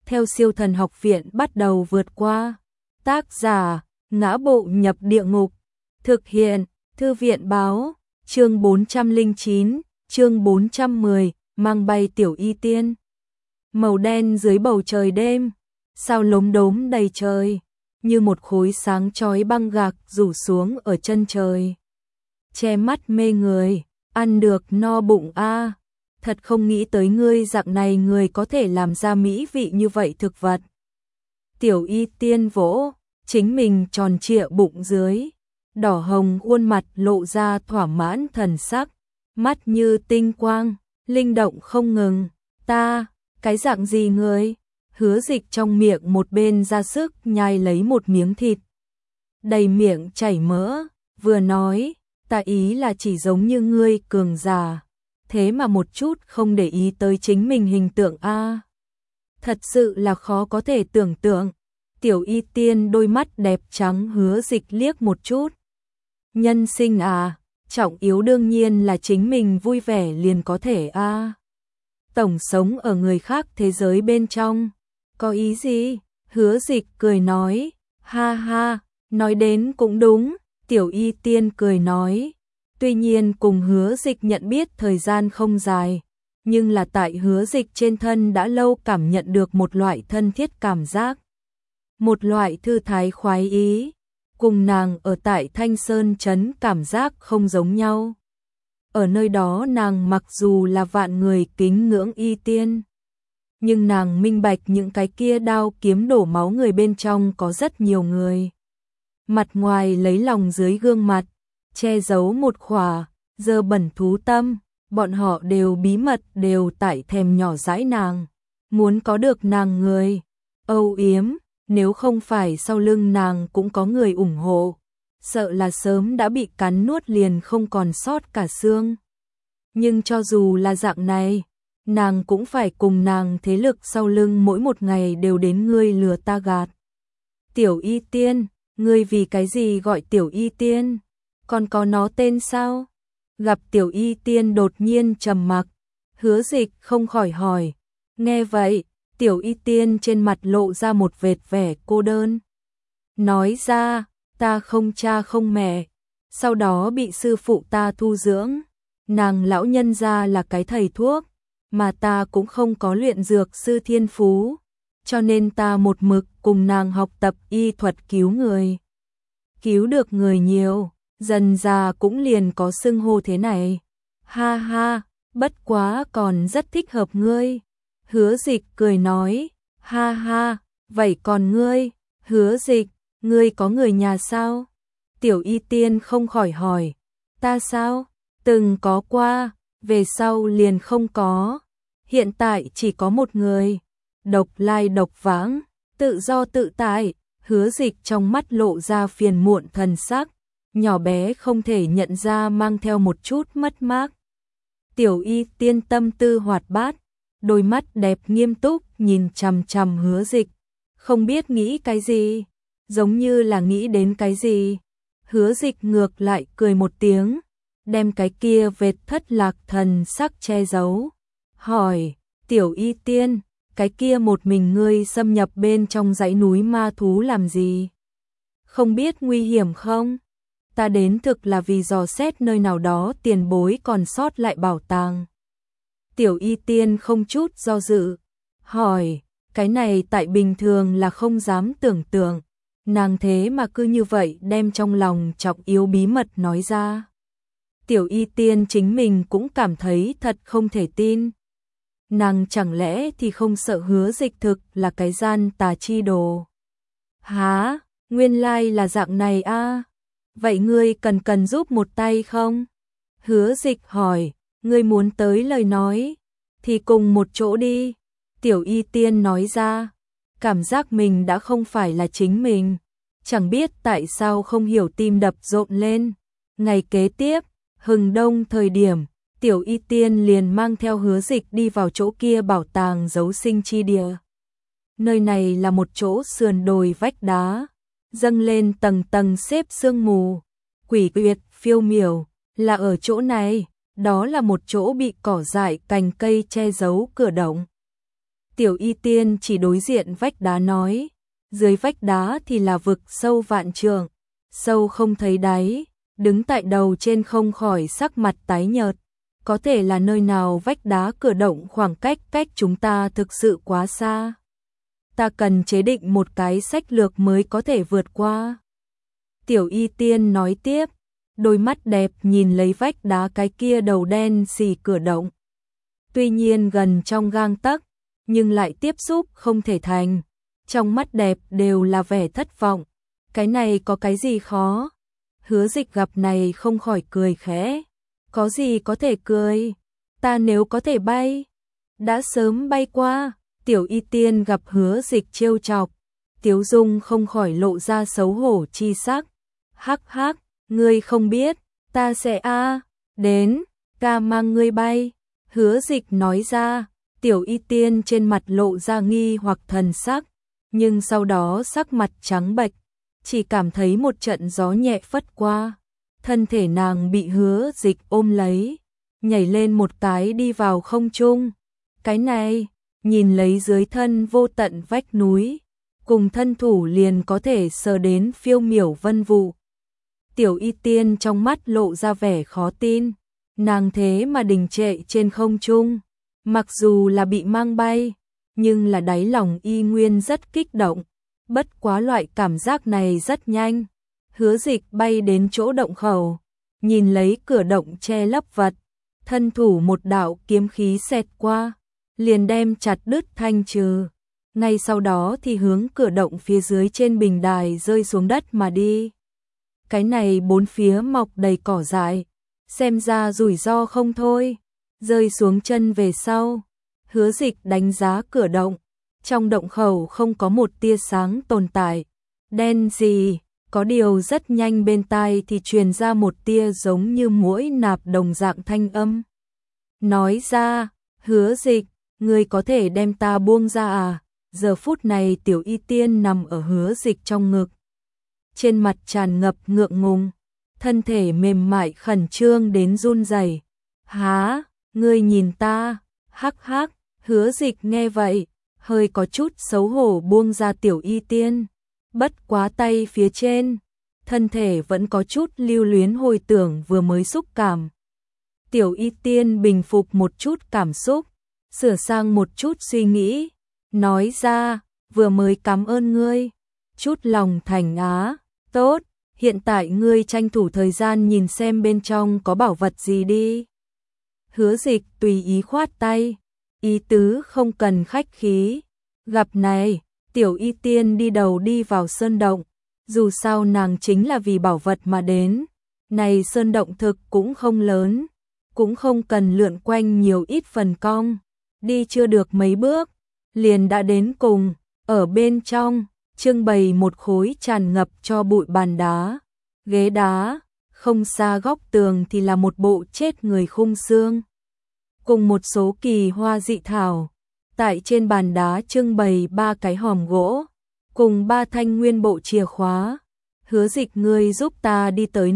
theo Siêu Thần Học Viện bắt đầu vượt qua. Tác giả: Ngã Bộ Nhập Địa Ngục. Thực hiện: Thư viện báo. Chương 409, chương 410, mang bay Tiểu Y Tiên. Màu đen dưới bầu trời đêm, sao lốm đốm đầy trời, như một khối sáng chói băng gạc rủ xuống ở chân trời. Che mắt mê người, ăn được no bụng a. Thật không nghĩ tới ngươi dạng này người có thể làm ra mỹ vị như vậy thực vật. Tiểu Y Tiên vỗ chính mình tròn trịa bụng dưới, đỏ hồng khuôn mặt lộ ra thỏa mãn thần sắc, mắt như tinh quang, linh động không ngừng. Ta, cái dạng gì người? Hứa Dịch trong miệng một bên ra sức nhai lấy một miếng thịt, đầy miệng chảy mỡ, vừa nói, ta ý là chỉ giống như ngươi cường giả, thế mà một chút không để ý tới chính mình hình tượng a. Thật sự là khó có thể tưởng tượng. Tiểu Y Tiên đôi mắt đẹp trắng Hứa Dịch liếc một chút. Nhân sinh à, trọng yếu đương nhiên là chính mình vui vẻ liền có thể a. Tổng sống ở người khác thế giới bên trong, có ý gì? Hứa Dịch cười nói, ha ha, nói đến cũng đúng. Tiểu Y Tiên cười nói, tuy nhiên cùng Hứa Dịch nhận biết thời gian không dài, nhưng là tại Hứa Dịch trên thân đã lâu cảm nhận được một loại thân thiết cảm giác, một loại thư thái khoái ý, cùng nàng ở tại Thanh Sơn Trấn cảm giác không giống nhau. Ở nơi đó nàng mặc dù là vạn người kính ngưỡng Y Tiên, nhưng nàng minh bạch những cái kia đao kiếm đổ máu người bên trong có rất nhiều người. Mặt ngoài lấy lòng dưới gương mặt, che giấu một khỏa, dơ bẩn thú tâm, bọn họ đều bí mật đều tại thèm nhỏ dãi nàng, muốn có được nàng người, âu yếm, nếu không phải sau lưng nàng cũng có người ủng hộ, sợ là sớm đã bị cắn nuốt liền không còn sót cả xương. Nhưng cho dù là dạng này, nàng cũng phải cùng nàng thế lực sau lưng mỗi một ngày đều đến ngươi lừa ta gạt. Tiểu Y Tiên, ngươi vì cái gì gọi Tiểu Y Tiên? Còn có nó tên sao? Gặp Tiểu Y Tiên đột nhiên trầm mặc, Hứa Dịch không khỏi hỏi. Nghe vậy, Tiểu Y Tiên trên mặt lộ ra một vệt vẻ cô đơn. Nói ra, ta không cha không mẹ, sau đó bị sư phụ ta thu dưỡng. Nàng lão nhân gia là cái thầy thuốc, mà ta cũng không có luyện dược sư thiên phú, cho nên ta một mực cùng nàng học tập y thuật cứu người. Cứu được người nhiều, dần già cũng liền có xưng hô thế này. Ha ha, bất quá còn rất thích hợp ngươi. Hứa Dịch cười nói, ha ha, vậy còn ngươi? Hứa Dịch, ngươi có người nhà sao? Tiểu Y Tiên không khỏi hỏi, ta sao? Từng có qua, về sau liền không có. Hiện tại chỉ có một người, độc lai độc vãng, tự do tự tại. Hứa Dịch trong mắt lộ ra phiền muộn thần sắc, nhỏ bé không thể nhận ra mang theo một chút mất mát. Tiểu Y Tiên tâm tư hoạt bát, đôi mắt đẹp nghiêm túc nhìn chằm chằm Hứa Dịch, không biết nghĩ cái gì, giống như là nghĩ đến cái gì. Hứa Dịch ngược lại cười một tiếng, đem cái kia vệt thất lạc thần sắc che giấu, hỏi, Tiểu Y Tiên, cái kia một mình ngươi xâm nhập bên trong dãy núi ma thú làm gì? Không biết nguy hiểm không? Ta đến thực là vì dò xét nơi nào đó tiền bối còn sót lại bảo tàng. Tiểu Y Tiên không chút do dự, hỏi, cái này tại bình thường là không dám tưởng tượng, nàng thế mà cứ như vậy đem trong lòng trọng yếu bí mật nói ra. Tiểu Y Tiên chính mình cũng cảm thấy thật không thể tin. Nàng chẳng lẽ thì không sợ Hứa Dịch thực là cái gian tà chi đồ? Hả, nguyên lai là dạng này a. Vậy ngươi cần giúp một tay không? Hứa Dịch hỏi, ngươi muốn tới lời nói, thì cùng một chỗ đi. Tiểu Y Tiên nói ra, cảm giác mình đã không phải là chính mình, chẳng biết tại sao không hiểu tim đập rộn lên. Ngày kế tiếp, hừng đông thời điểm, Tiểu Y Tiên liền mang theo Hứa Dịch đi vào chỗ kia bảo tàng giấu sinh chi địa. Nơi này là một chỗ sườn đồi vách đá, dâng lên tầng tầng xếp sương mù, quỷ quyệt phiêu miểu, là ở chỗ này, đó là một chỗ bị cỏ dại cành cây che giấu cửa động. Tiểu Y Tiên chỉ đối diện vách đá nói, dưới vách đá thì là vực sâu vạn trượng, sâu không thấy đáy, đứng tại đầu trên không khỏi sắc mặt tái nhợt. Có thể là nơi nào vách đá cửa động khoảng cách chúng ta thực sự quá xa. Ta cần chế định một cái sách lược mới có thể vượt qua. Tiểu Y Tiên nói tiếp, đôi mắt đẹp nhìn lấy vách đá cái kia đầu đen xì cửa động. Tuy nhiên gần trong gang tấc, nhưng lại tiếp xúc không thể thành. Trong mắt đẹp đều là vẻ thất vọng. Cái này có cái gì khó? Hứa Dịch gặp này không khỏi cười khẽ. Có gì có thể cười? Ta nếu có thể bay, đã sớm bay qua. Tiểu Y Tiên gặp Hứa Dịch trêu chọc, Tiếu Dung không khỏi lộ ra xấu hổ chi sắc. Hắc hắc, ngươi không biết, ta sẽ đến, ca mang ngươi bay. Hứa Dịch nói ra, Tiểu Y Tiên trên mặt lộ ra nghi hoặc thần sắc, nhưng sau đó sắc mặt trắng bệch, chỉ cảm thấy một trận gió nhẹ phất qua. Thân thể nàng bị Hứa Dịch ôm lấy, nhảy lên một cái đi vào không trung. Cái này, nhìn lấy dưới thân vô tận vách núi, cùng thân thủ liền có thể sờ đến phiêu miểu vân vụ. Tiểu Y Tiên trong mắt lộ ra vẻ khó tin, nàng thế mà đình trệ trên không trung, mặc dù là bị mang bay, nhưng là đáy lòng y nguyên rất kích động, bất quá loại cảm giác này rất nhanh. Hứa Dịch bay đến chỗ động khẩu, nhìn lấy cửa động che lấp vật, thân thủ một đạo kiếm khí xẹt qua, liền đem chặt đứt thanh trừ. Ngay sau đó thì hướng cửa động phía dưới trên bình đài rơi xuống đất mà đi. Cái này bốn phía mọc đầy cỏ dại, xem ra rủi ro không thôi. Rơi xuống chân về sau, Hứa Dịch đánh giá cửa động, trong động khẩu không có một tia sáng tồn tại. Đen gì? Có điều rất nhanh bên tai thì truyền ra một tia giống như muỗi nạp đồng dạng thanh âm. Nói ra, Hứa Dịch, ngươi có thể đem ta buông ra à? Giờ phút này Tiểu Y Tiên nằm ở Hứa Dịch trong ngực, trên mặt tràn ngập ngượng ngùng, thân thể mềm mại khẩn trương đến run rẩy. Há, ngươi nhìn ta? Hắc hắc. Hứa Dịch nghe vậy, hơi có chút xấu hổ buông ra Tiểu Y Tiên. Bất quá tay phía trên, thân thể vẫn có chút lưu luyến hồi tưởng vừa mới xúc cảm. Tiểu Y Tiên bình phục một chút cảm xúc, sửa sang một chút suy nghĩ, nói ra, vừa mới cảm ơn ngươi, chút lòng thành á, tốt, hiện tại ngươi tranh thủ thời gian nhìn xem bên trong có bảo vật gì đi. Hứa Dịch tùy ý khoát tay, ý tứ không cần khách khí. Gặp này, Tiểu Y Tiên đi đầu đi vào sơn động, dù sao nàng chính là vì bảo vật mà đến. Này sơn động thực cũng không lớn, cũng không cần lượn quanh nhiều ít phần cong, đi chưa được mấy bước, liền đã đến cùng. Ở bên trong, trưng bày một khối tràn ngập cho bụi bàn đá, ghế đá, không xa góc tường thì là một bộ chết người khung xương, cùng một số kỳ hoa dị thảo. Tại trên bàn đá trưng bày 3 cái hòm gỗ, cùng 3 thanh nguyên bộ chìa khóa. Hứa Dịch, ngươi giúp ta đi tới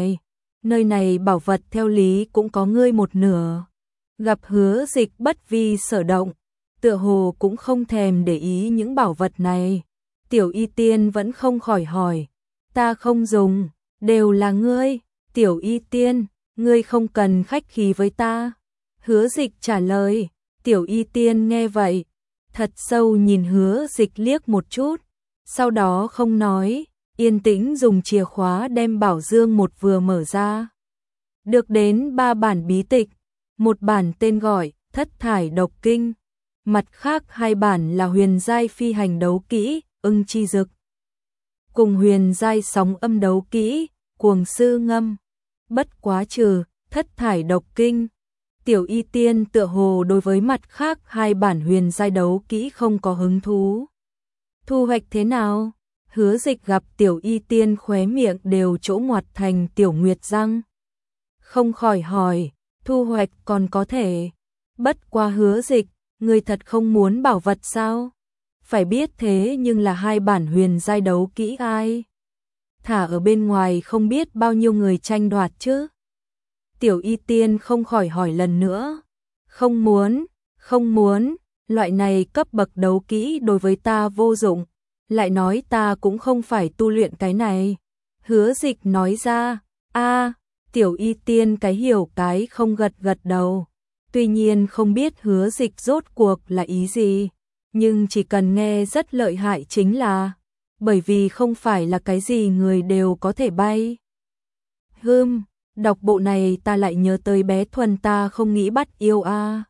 nơi này bảo vật theo lý cũng có ngươi một nửa. Gặp Hứa Dịch bất vi sở động, tựa hồ cũng không thèm để ý những bảo vật này. Tiểu Y Tiên vẫn không khỏi hỏi, ta không dùng, đều là ngươi. Tiểu Y Tiên, ngươi không cần khách khí với ta. Hứa Dịch trả lời. Tiểu Y Tiên nghe vậy, thật sâu nhìn Hứa Dịch liếc một chút, sau đó không nói, yên tĩnh dùng chìa khóa đem bảo dương một vừa mở ra. Được đến 3 bản bí tịch, một bản tên gọi Thất Thải Độc Kinh, mặt khác 2 bản là huyền giai phi hành đấu kỹ Ưng Chi Dực, cùng huyền giai sóng âm đấu kỹ Cuồng Sư Ngâm. Bất quá trừ Thất Thải Độc Kinh, Tiểu Y Tiên tựa hồ đối với mặt khác 2 bản huyền giai đấu kỹ không có hứng thú. Thu hoạch thế nào? Hứa Dịch gặp Tiểu Y Tiên khóe miệng đều chỗ ngoặt thành tiểu nguyệt răng, không khỏi hỏi, thu hoạch còn có thể. Bất qua Hứa Dịch, ngươi thật không muốn bảo vật sao? Phải biết thế nhưng là 2 bản huyền giai đấu kỹ ai thả ở bên ngoài không biết bao nhiêu người tranh đoạt chứ. Tiểu Y Tiên không khỏi hỏi lần nữa. Không muốn, loại này cấp bậc đấu kỹ đối với ta vô dụng, lại nói ta cũng không phải tu luyện cái này. Hứa Dịch nói ra, Tiểu Y Tiên cái hiểu cái không gật gật đầu. Tuy nhiên không biết Hứa Dịch rốt cuộc là ý gì, nhưng chỉ cần nghe rất lợi hại chính là, bởi vì không phải là cái gì người đều có thể bay. Đọc bộ này ta lại nhớ tới bé Thuần ta không nghĩ bắt yêu a.